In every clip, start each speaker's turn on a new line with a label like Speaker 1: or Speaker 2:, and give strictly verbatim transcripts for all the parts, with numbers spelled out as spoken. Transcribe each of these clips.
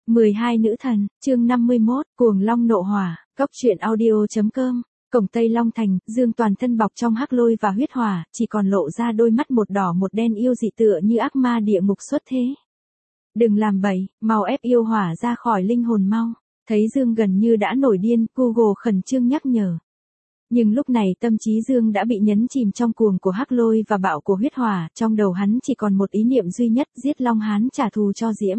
Speaker 1: mười hai nữ thần, chương năm mươi mốt, cuồng long nộ hỏa, cốc truyện audio chấm com. Cổng Tây Long Thành, Dương toàn thân bọc trong hắc lôi và huyết hỏa, chỉ còn lộ ra đôi mắt một đỏ một đen yêu dị tựa như ác ma địa ngục xuất thế. Đừng làm bậy, mau ép yêu hỏa ra khỏi linh hồn mau. Thấy Dương gần như đã nổi điên, Google khẩn trương nhắc nhở. Nhưng lúc này tâm trí Dương đã bị nhấn chìm trong cuồng của hắc lôi và bạo của huyết hỏa, trong đầu hắn chỉ còn một ý niệm duy nhất, giết Long Hán trả thù cho Diễm.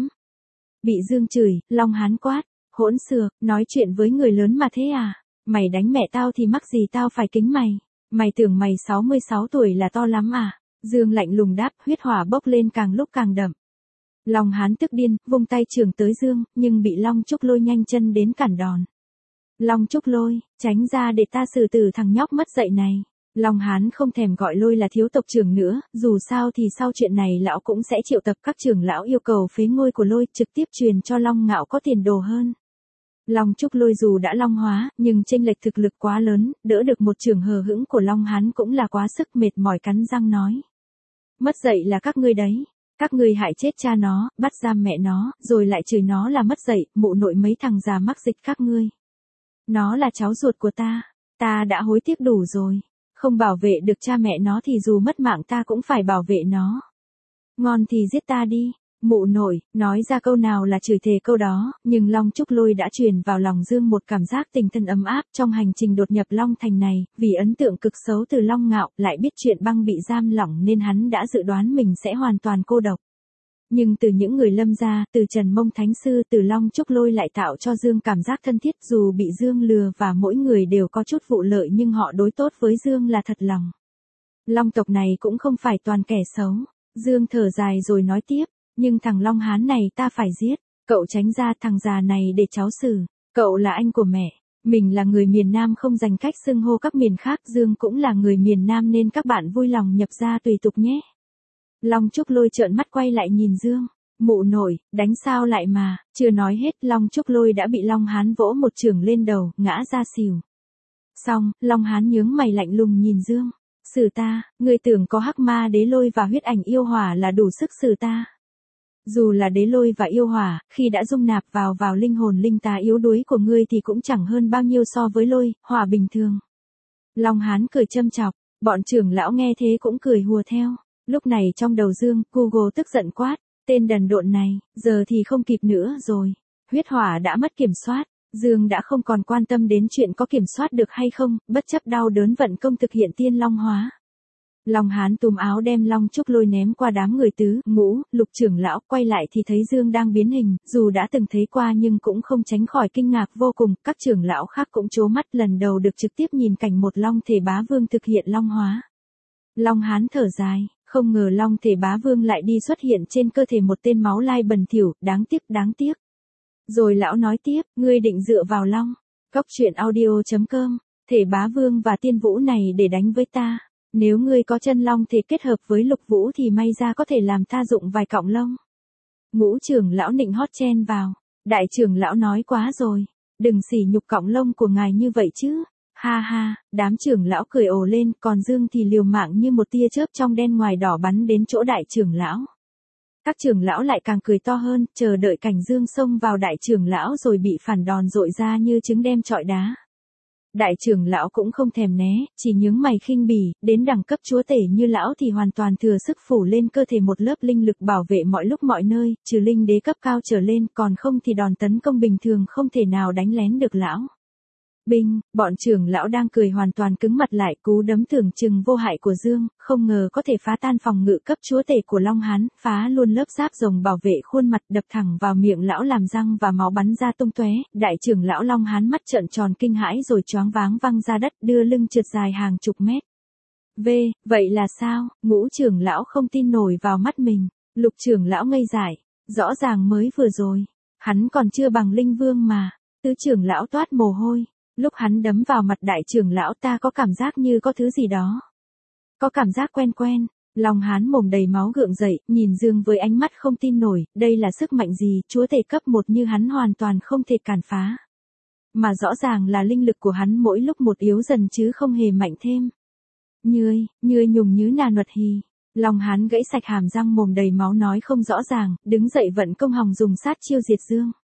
Speaker 1: Bị Dương chửi, Long Hán quát, hỗn xược, nói chuyện với người lớn mà thế à? Mày đánh mẹ tao thì mắc gì tao phải kính mày? Mày tưởng mày sáu mươi sáu tuổi là to lắm à? Dương lạnh lùng đáp, huyết hỏa bốc lên càng lúc càng đậm. Long Hán tức điên, vung tay chưởng tới Dương, nhưng bị Long Trúc Lôi nhanh chân đến cản đòn. Long Trúc Lôi, tránh ra để ta xử tử thằng nhóc mất dạy này. Long Hán không thèm gọi Lôi là thiếu tộc trưởng nữa, dù sao thì sau chuyện này lão cũng sẽ triệu tập các trưởng lão yêu cầu phế ngôi của Lôi, trực tiếp truyền cho Long Ngạo có tiền đồ hơn. Long Trúc Lôi dù đã long hóa, nhưng chênh lệch thực lực quá lớn, đỡ được một trường hờ hững của Long Hán cũng là quá sức, mệt mỏi cắn răng nói. Mất dạy là các ngươi đấy. Các ngươi hại chết cha nó, bắt giam mẹ nó, rồi lại chửi nó là mất dạy, mụ nội mấy thằng già mắc dịch các ngươi. Nó là cháu ruột của ta, ta đã hối tiếc đủ rồi. Không bảo vệ được cha mẹ nó thì dù mất mạng ta cũng phải bảo vệ nó. Ngon thì giết ta đi. Mụ nội, nói ra câu nào là chửi thề câu đó, nhưng Long Trúc Lôi đã truyền vào lòng Dương một cảm giác tình thân ấm áp trong hành trình đột nhập Long Thành này, vì ấn tượng cực xấu từ Long Ngạo, lại biết chuyện băng bị giam lỏng nên hắn đã dự đoán mình sẽ hoàn toàn cô độc. Nhưng từ những người Lâm gia, từ Trần Mông Thánh Sư, từ Long Trúc Lôi lại tạo cho Dương cảm giác thân thiết, dù bị Dương lừa và mỗi người đều có chút vụ lợi nhưng họ đối tốt với Dương là thật lòng. Long tộc này cũng không phải toàn kẻ xấu. Dương thở dài rồi nói tiếp. Nhưng thằng Long Hán này ta phải giết, cậu tránh ra, thằng già này để cháu xử, cậu là anh của mẹ, mình là người miền Nam không dành cách xưng hô các miền khác, Dương cũng là người miền Nam nên các bạn vui lòng nhập ra tùy tục nhé. Long Trúc Lôi trợn mắt quay lại nhìn Dương, mụ nội, đánh sao lại mà, chưa nói hết Long Trúc Lôi đã bị Long Hán vỗ một chưởng lên đầu, ngã ra xỉu. Xong, Long Hán nhướng mày lạnh lùng nhìn Dương, xử ta, ngươi tưởng có hắc ma đế lôi và huyết ảnh yêu hỏa là đủ sức xử ta. Dù là đế lôi và yêu hỏa, khi đã dung nạp vào vào linh hồn linh tá yếu đuối của ngươi thì cũng chẳng hơn bao nhiêu so với lôi, hỏa bình thường. Long Hán cười châm chọc, bọn trưởng lão nghe thế cũng cười hùa theo. Lúc này trong đầu Dương, Google tức giận quát, tên đần độn này, giờ thì không kịp nữa rồi. Huyết hỏa đã mất kiểm soát, Dương đã không còn quan tâm đến chuyện có kiểm soát được hay không, bất chấp đau đớn vận công thực hiện tiên long hóa. Long Hán túm áo đem Long Trúc Lôi ném qua đám người tứ, ngũ, lục trưởng lão, quay lại thì thấy Dương đang biến hình, dù đã từng thấy qua nhưng cũng không tránh khỏi kinh ngạc vô cùng, các trưởng lão khác cũng trố mắt lần đầu được trực tiếp nhìn cảnh một Long Thể Bá Vương thực hiện long hóa. Long Hán thở dài, không ngờ Long Thể Bá Vương lại đi xuất hiện trên cơ thể một tên máu lai bẩn thỉu, đáng tiếc đáng tiếc. Rồi lão nói tiếp, ngươi định dựa vào Long, cốc truyện audio chấm com, Thể Bá Vương và Tiên Vũ này để đánh với ta. Nếu ngươi có chân long thể kết hợp với lục vũ thì may ra có thể làm ta dụng vài cọng lông. Ngũ trưởng lão nịnh hót chen vào. Đại trưởng lão nói quá rồi. Đừng sỉ nhục cọng lông của ngài như vậy chứ. Ha ha, đám trưởng lão cười ồ lên, còn Dương thì liều mạng như một tia chớp trong đen ngoài đỏ bắn đến chỗ đại trưởng lão. Các trưởng lão lại càng cười to hơn, chờ đợi cảnh Dương xông vào đại trưởng lão rồi bị phản đòn dội ra như trứng đem trọi đá. Đại trưởng lão cũng không thèm né, chỉ nhướng mày khinh bỉ, đến đẳng cấp chúa tể như lão thì hoàn toàn thừa sức phủ lên cơ thể một lớp linh lực bảo vệ mọi lúc mọi nơi, trừ linh đế cấp cao trở lên, còn không thì đòn tấn công bình thường không thể nào đánh lén được lão. Binh, bọn trưởng lão đang cười hoàn toàn cứng mặt lại, cú đấm tưởng chừng vô hại của Dương, không ngờ có thể phá tan phòng ngự cấp chúa tể của Long Hán, phá luôn lớp giáp rồng bảo vệ khuôn mặt, đập thẳng vào miệng lão làm răng và máu bắn ra tung tóe. Đại trưởng lão Long Hán mắt trợn tròn kinh hãi rồi choáng váng văng ra đất, đưa lưng trượt dài hàng chục mét. V, vậy là sao? Ngũ trưởng lão không tin nổi vào mắt mình, lục trưởng lão ngây dại, rõ ràng mới vừa rồi, hắn còn chưa bằng linh vương mà. Tứ trưởng lão toát mồ hôi. Lúc hắn đấm vào mặt đại trưởng lão ta có cảm giác như có thứ gì đó. Có cảm giác quen quen. Long Hán mồm đầy máu gượng dậy, nhìn Dương với ánh mắt không tin nổi, đây là sức mạnh gì, chúa tể cấp một như hắn hoàn toàn không thể cản phá. Mà rõ ràng là linh lực của hắn mỗi lúc một yếu dần chứ không hề mạnh thêm. Ngươi, ngươi nhùng nhứ nà nuột hì. Long Hán gãy sạch hàm răng mồm đầy máu nói không rõ ràng, đứng dậy vận công hòng dùng sát chiêu diệt Dương.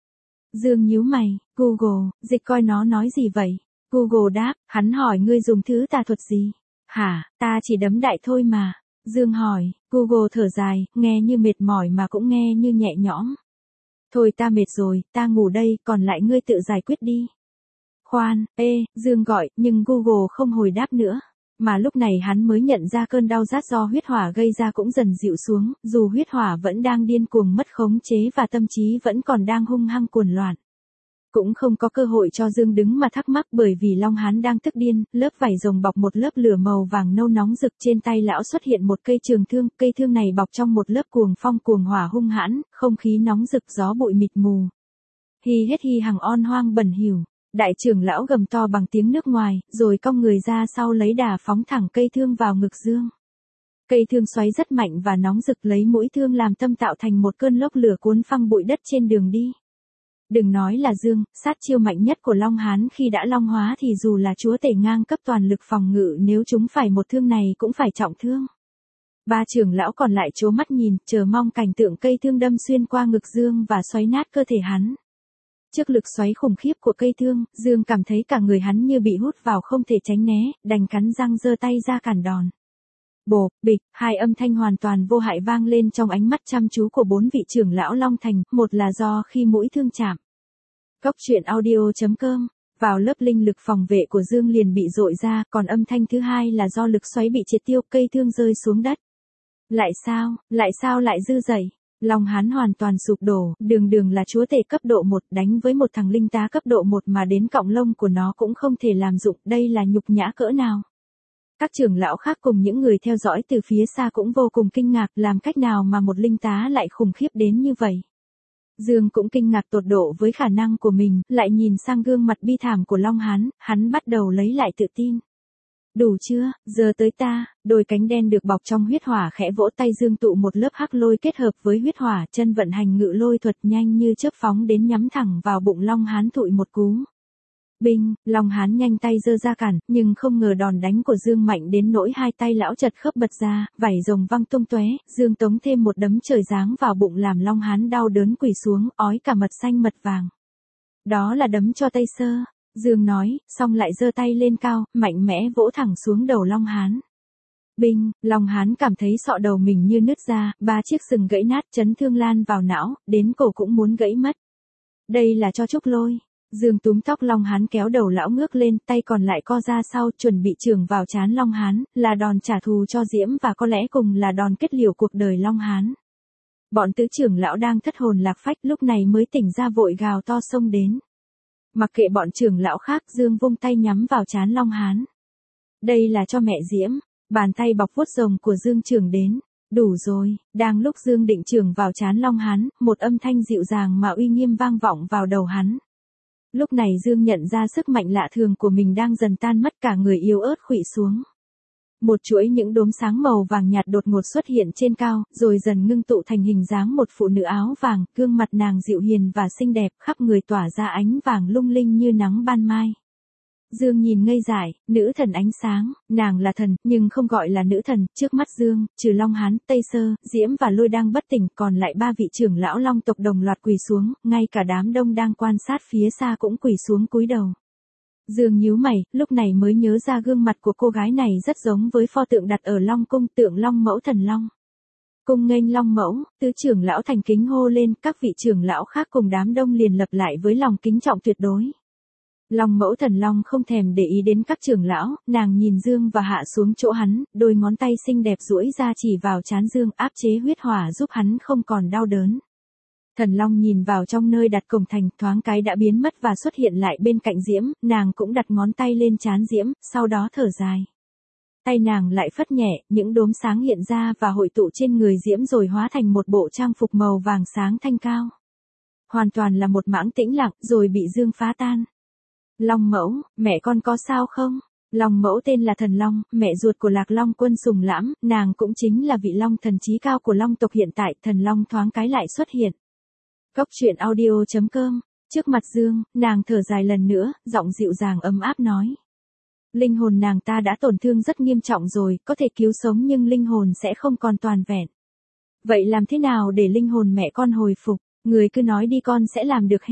Speaker 1: Dương nhíu mày, Google, dịch coi nó nói gì vậy? Google đáp, hắn hỏi ngươi dùng thứ tà thuật gì? Hả, ta chỉ đấm đại thôi mà. Dương hỏi, Google thở dài, nghe như mệt mỏi mà cũng nghe như nhẹ nhõm. Thôi ta mệt rồi, ta ngủ đây, còn lại ngươi tự giải quyết đi. Khoan, ê, Dương gọi, nhưng Google không hồi đáp nữa. Mà lúc này hắn mới nhận ra cơn đau rát do huyết hỏa gây ra cũng dần dịu xuống, dù huyết hỏa vẫn đang điên cuồng mất khống chế và tâm trí vẫn còn đang hung hăng cuồng loạn. Cũng không có cơ hội cho Dương đứng mà thắc mắc bởi vì Long Hán đang tức điên, lớp vảy rồng bọc một lớp lửa màu vàng nâu nóng rực, trên tay lão xuất hiện một cây trường thương, cây thương này bọc trong một lớp cuồng phong cuồng hỏa hung hãn, không khí nóng rực gió bụi mịt mù. Hi hết hi hằng on hoang bẩn hiểu. Đại trưởng lão gầm to bằng tiếng nước ngoài, rồi cong người ra sau lấy đà phóng thẳng cây thương vào ngực Dương. Cây thương xoáy rất mạnh và nóng rực, lấy mũi thương làm tâm tạo thành một cơn lốc lửa cuốn phăng bụi đất trên đường đi. Đừng nói là Dương, sát chiêu mạnh nhất của Long Hán khi đã long hóa thì dù là chúa tể ngang cấp toàn lực phòng ngự, nếu chúng phải một thương này cũng phải trọng thương. Ba trưởng lão còn lại trố mắt nhìn, chờ mong cảnh tượng cây thương đâm xuyên qua ngực Dương và xoáy nát cơ thể hắn. Trước lực xoáy khủng khiếp của cây thương, Dương cảm thấy cả người hắn như bị hút vào không thể tránh né, đành cắn răng giơ tay ra cản đòn. Bộp, bịch, hai âm thanh hoàn toàn vô hại vang lên trong ánh mắt chăm chú của bốn vị trưởng lão Long Thành, một là do khi mũi thương chạm. Cốc truyện audio chấm com, vào lớp linh lực phòng vệ của Dương liền bị dội ra, còn âm thanh thứ hai là do lực xoáy bị triệt tiêu, cây thương rơi xuống đất. Lại sao, lại sao lại dư dậy? Long Hán hoàn toàn sụp đổ, đường đường là chúa tể cấp độ một đánh với một thằng linh tá cấp độ một mà đến cọng lông của nó cũng không thể làm dụng, đây là nhục nhã cỡ nào. Các trưởng lão khác cùng những người theo dõi từ phía xa cũng vô cùng kinh ngạc, làm cách nào mà một linh tá lại khủng khiếp đến như vậy. Dương cũng kinh ngạc tột độ với khả năng của mình, lại nhìn sang gương mặt bi thảm của Long Hán, hắn bắt đầu lấy lại tự tin. Đủ chưa, giờ tới ta, đôi cánh đen được bọc trong huyết hỏa khẽ vỗ tay Dương tụ một lớp hắc lôi kết hợp với huyết hỏa, chân vận hành ngự lôi thuật nhanh như chớp phóng đến nhắm thẳng vào bụng Long Hán thụi một cú. Binh, Long Hán nhanh tay giơ ra cản, nhưng không ngờ đòn đánh của Dương mạnh đến nỗi hai tay lão chật khớp bật ra, vảy rồng văng tung tóe, Dương tống thêm một đấm trời giáng vào bụng làm Long Hán đau đớn quỳ xuống, ói cả mật xanh mật vàng. Đó là đấm cho Tây Sơ. Dương nói, xong lại giơ tay lên cao, mạnh mẽ vỗ thẳng xuống đầu Long Hán. Binh, Long Hán cảm thấy sọ đầu mình như nứt ra, ba chiếc sừng gãy nát, chấn thương lan vào não, đến cổ cũng muốn gãy mất. Đây là cho trúc lôi. Dương túm tóc Long Hán kéo đầu lão ngước lên, tay còn lại co ra sau, chuẩn bị chưởng vào trán Long Hán, là đòn trả thù cho Diễm và có lẽ cùng là đòn kết liễu cuộc đời Long Hán. Bọn tứ trưởng lão đang thất hồn lạc phách lúc này mới tỉnh ra vội gào to xông đến. Mặc kệ bọn trưởng lão khác, Dương vung tay nhắm vào trán Long Hán. Đây là cho mẹ Diễm. Bàn tay bọc vuốt rồng của Dương chưởng đến. Đủ rồi, đang lúc Dương định chưởng vào trán Long Hán, một âm thanh dịu dàng mà uy nghiêm vang vọng vào đầu hắn. Lúc này Dương nhận ra sức mạnh lạ thường của mình đang dần tan mất, cả người yếu ớt khuỵu xuống. Một chuỗi những đốm sáng màu vàng nhạt đột ngột xuất hiện trên cao, rồi dần ngưng tụ thành hình dáng một phụ nữ áo vàng, gương mặt nàng dịu hiền và xinh đẹp, khắp người tỏa ra ánh vàng lung linh như nắng ban mai. Dương nhìn ngây dại, nữ thần ánh sáng, nàng là thần, nhưng không gọi là nữ thần, trước mắt Dương, trừ Long Hán, Tây Sơ, Diễm và Lôi đang bất tỉnh, còn lại ba vị trưởng lão Long tộc đồng loạt quỳ xuống, ngay cả đám đông đang quan sát phía xa cũng quỳ xuống cúi đầu. Dương nhíu mày, lúc này mới nhớ ra gương mặt của cô gái này rất giống với pho tượng đặt ở Long cung, tượng Long mẫu thần Long. Cung nghênh Long mẫu, tứ trưởng lão thành kính hô lên, các vị trưởng lão khác cùng đám đông liền lập lại với lòng kính trọng tuyệt đối. Long mẫu thần Long không thèm để ý đến các trưởng lão, nàng nhìn Dương và hạ xuống chỗ hắn, đôi ngón tay xinh đẹp duỗi ra chỉ vào trán Dương, áp chế huyết hỏa giúp hắn không còn đau đớn. Thần Long nhìn vào trong nơi đặt cổng thành, thoáng cái đã biến mất và xuất hiện lại bên cạnh Diễm, nàng cũng đặt ngón tay lên trán Diễm, sau đó thở dài. Tay nàng lại phất nhẹ, những đốm sáng hiện ra và hội tụ trên người Diễm rồi hóa thành một bộ trang phục màu vàng sáng thanh cao. Hoàn toàn là một mảng tĩnh lặng, rồi bị Dương phá tan. Long mẫu, mẹ con có sao không? Long mẫu tên là Thần Long, mẹ ruột của Lạc Long Quân Sùng Lãm, nàng cũng chính là vị Long thần trí cao của Long tộc hiện tại. Thần Long thoáng cái lại xuất hiện. Cốc truyện audio chấm com, trước mặt Dương, nàng thở dài lần nữa, giọng dịu dàng ấm áp nói. Linh hồn nàng ta đã tổn thương rất nghiêm trọng rồi, có thể cứu sống nhưng linh hồn sẽ không còn toàn vẹn. Vậy làm thế nào để linh hồn mẹ con hồi phục? Người cứ nói đi con sẽ làm được hết.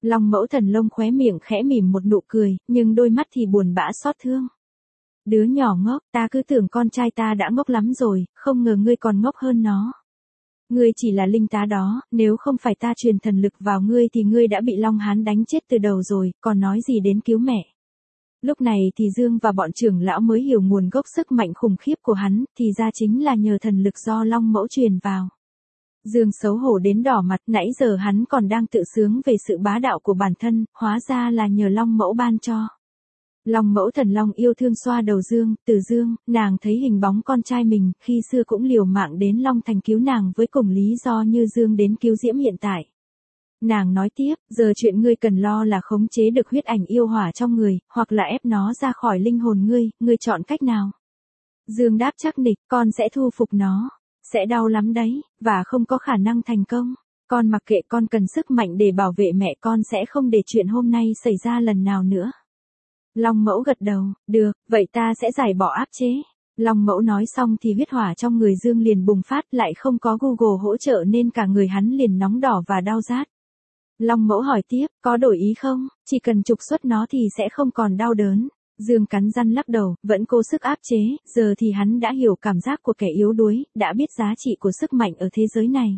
Speaker 1: Long Mẫu Thần Long khóe miệng khẽ mỉm một nụ cười, nhưng đôi mắt thì buồn bã xót thương. Đứa nhỏ ngốc, ta cứ tưởng con trai ta đã ngốc lắm rồi, không ngờ ngươi còn ngốc hơn nó. Ngươi chỉ là linh tá đó, nếu không phải ta truyền thần lực vào ngươi thì ngươi đã bị Long Hán đánh chết từ đầu rồi, còn nói gì đến cứu mẹ. Lúc này thì Dương và bọn trưởng lão mới hiểu nguồn gốc sức mạnh khủng khiếp của hắn, thì ra chính là nhờ thần lực do Long Mẫu truyền vào. Dương xấu hổ đến đỏ mặt, nãy giờ hắn còn đang tự sướng về sự bá đạo của bản thân, hóa ra là nhờ Long Mẫu ban cho. Long Mẫu Thần Long yêu thương xoa đầu Dương, Từ Dương, nàng thấy hình bóng con trai mình, khi xưa cũng liều mạng đến Long Thành cứu nàng với cùng lý do như Dương đến cứu Diễm hiện tại. Nàng nói tiếp, giờ chuyện ngươi cần lo là khống chế được huyết ảnh yêu hỏa trong người, hoặc là ép nó ra khỏi linh hồn ngươi, ngươi chọn cách nào? Dương đáp chắc nịch, con sẽ thu phục nó. Sẽ đau lắm đấy, và không có khả năng thành công. Con mặc kệ, con cần sức mạnh để bảo vệ mẹ, con sẽ không để chuyện hôm nay xảy ra lần nào nữa. Long Mẫu gật đầu, được, vậy ta sẽ giải bỏ áp chế. Long Mẫu nói xong thì huyết hỏa trong người Dương liền bùng phát, lại không có Google hỗ trợ nên cả người hắn liền nóng đỏ và đau rát. Long Mẫu hỏi tiếp, có đổi ý không? Chỉ cần trục xuất nó thì sẽ không còn đau đớn. Dương cắn răng lắc đầu, vẫn cố sức áp chế, giờ thì hắn đã hiểu cảm giác của kẻ yếu đuối, đã biết giá trị của sức mạnh ở thế giới này.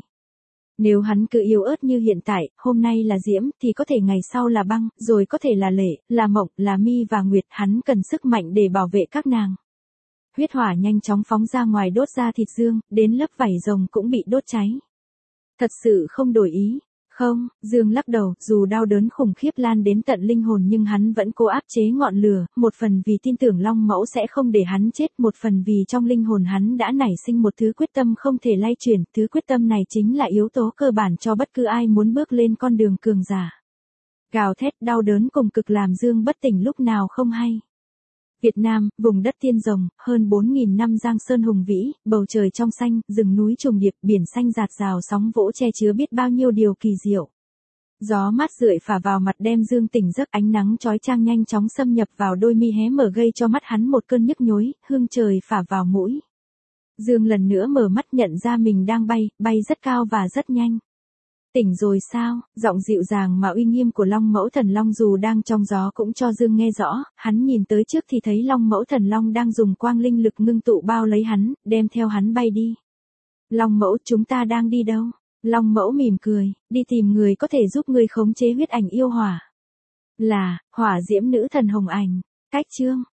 Speaker 1: Nếu hắn cứ yếu ớt như hiện tại, hôm nay là Diễm, thì có thể ngày sau là Băng, rồi có thể là Lệ, là Mộng, là Mi và Nguyệt, hắn cần sức mạnh để bảo vệ các nàng. Huyết hỏa nhanh chóng phóng ra ngoài đốt ra thịt Dương, đến lớp vảy rồng cũng bị đốt cháy. Thật sự không đổi ý. Không, Dương lắc đầu, dù đau đớn khủng khiếp lan đến tận linh hồn nhưng hắn vẫn cố áp chế ngọn lửa, một phần vì tin tưởng Long Mẫu sẽ không để hắn chết, một phần vì trong linh hồn hắn đã nảy sinh một thứ quyết tâm không thể lay chuyển, thứ quyết tâm này chính là yếu tố cơ bản cho bất cứ ai muốn bước lên con đường cường giả. Gào thét đau đớn cùng cực làm Dương bất tỉnh lúc nào không hay. Việt Nam, vùng đất tiên rồng, hơn bốn nghìn năm giang sơn hùng vĩ, bầu trời trong xanh, rừng núi trùng điệp, biển xanh rạt rào sóng vỗ che chứa biết bao nhiêu điều kỳ diệu. Gió mát rượi phả vào mặt đem Dương tỉnh giấc, ánh nắng chói chang nhanh chóng xâm nhập vào đôi mi hé mở gây cho mắt hắn một cơn nhức nhối, hương trời phả vào mũi. Dương lần nữa mở mắt nhận ra mình đang bay, bay rất cao và rất nhanh. Tỉnh rồi sao? Giọng dịu dàng mà uy nghiêm của Long Mẫu Thần Long dù đang trong gió cũng cho Dương nghe rõ, hắn nhìn tới trước thì thấy Long Mẫu Thần Long đang dùng quang linh lực ngưng tụ bao lấy hắn, đem theo hắn bay đi. Long Mẫu, chúng ta đang đi đâu? Long Mẫu mỉm cười, đi tìm người có thể giúp ngươi khống chế huyết ảnh yêu hỏa. Là, Hỏa Diễm Nữ Thần Hồng Ảnh. Cách chương